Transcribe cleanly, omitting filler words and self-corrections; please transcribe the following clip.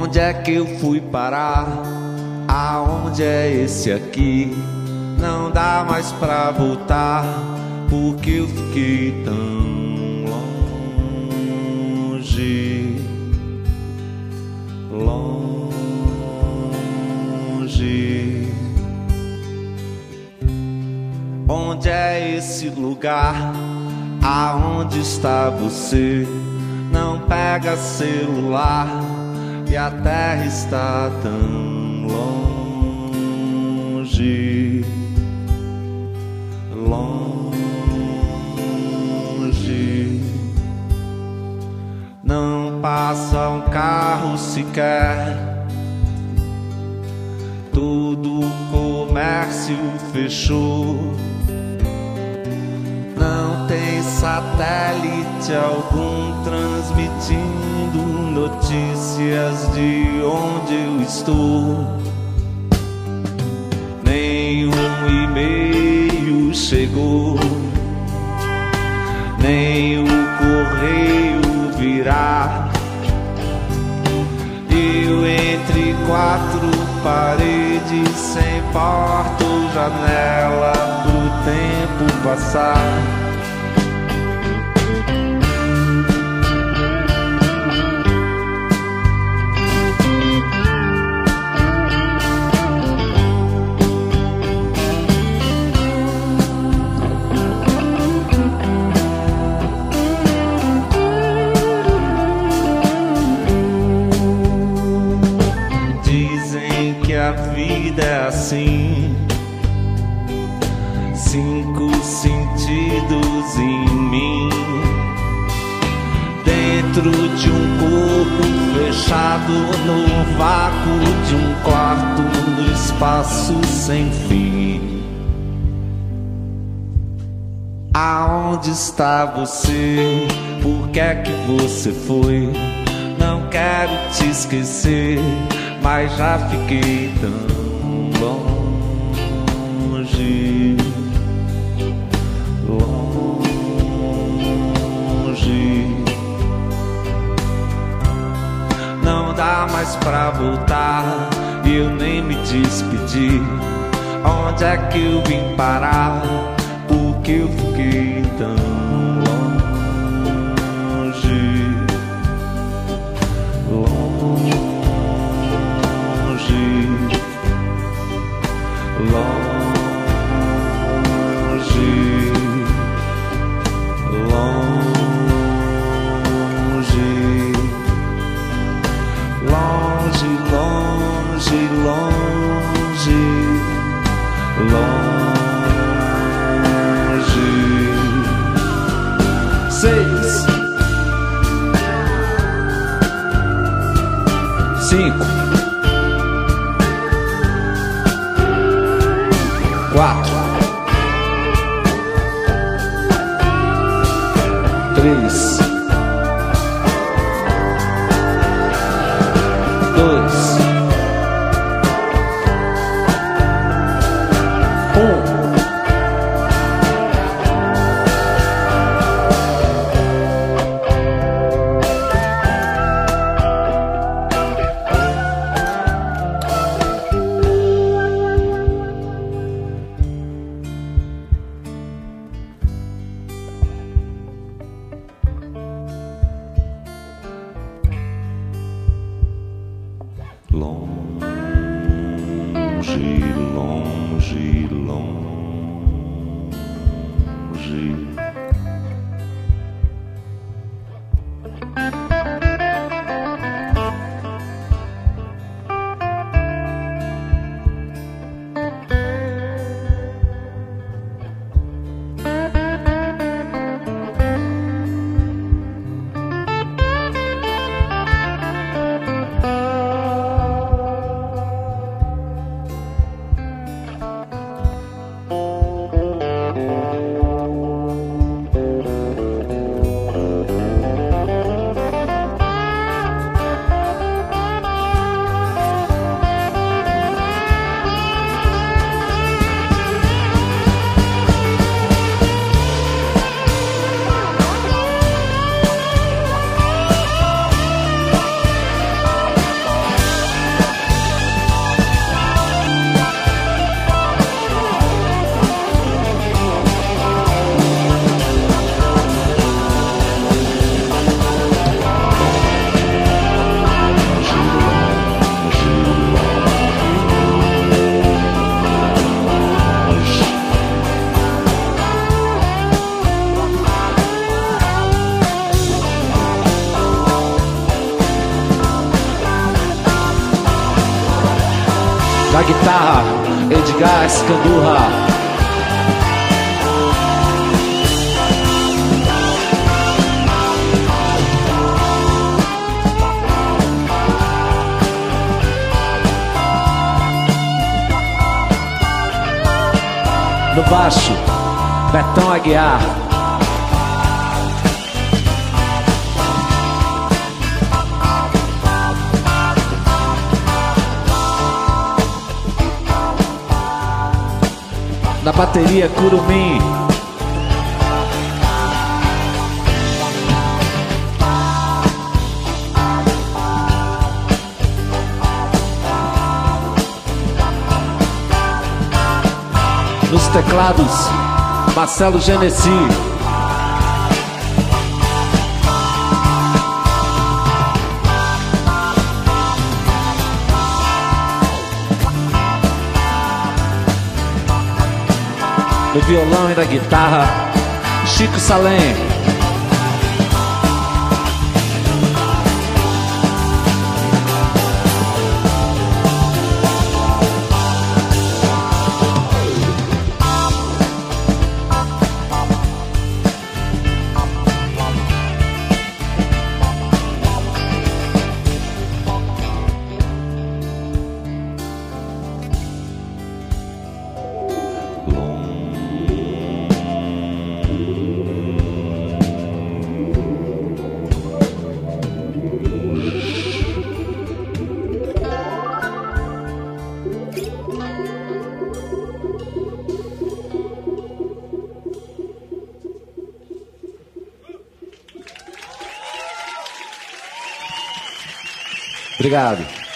Onde é que eu fui parar? Aonde é esse aqui? Não dá mais pra voltar, porque eu fiquei tão longe, longe. Onde é esse lugar? Aonde está você? Não pega celular e a terra está tão longe, longe. Não passa um carro sequer, todo o comércio fechou. Não tem satélite algum transmitindo notícias de onde eu estou. Nenhum e-mail chegou, nem o correio virá. Eu entre quatro paredes, sem porta ou janela, pro tempo passar. A vida é assim, 5 sentidos em mim, dentro de um corpo fechado no vácuo de um quarto no espaço sem fim. Aonde está você? Por que é que você foi? Não quero te esquecer, mas já fiquei tão longe, longe. Não dá mais pra voltar, eu nem me despedi. Onde é que eu vim parar? Porque eu fiquei tão longe, longe, longe, longe, longe, longe, longe. 6, 5, 4, 3, 2, 1. Longe, longe, longe. Na guitarra, Edgar Escandurra. No baixo, Betão Aguiar. Na bateria, Curumim. Nos teclados, Marcelo Genesi. No violão e na guitarra, Chico Salem. Obrigado.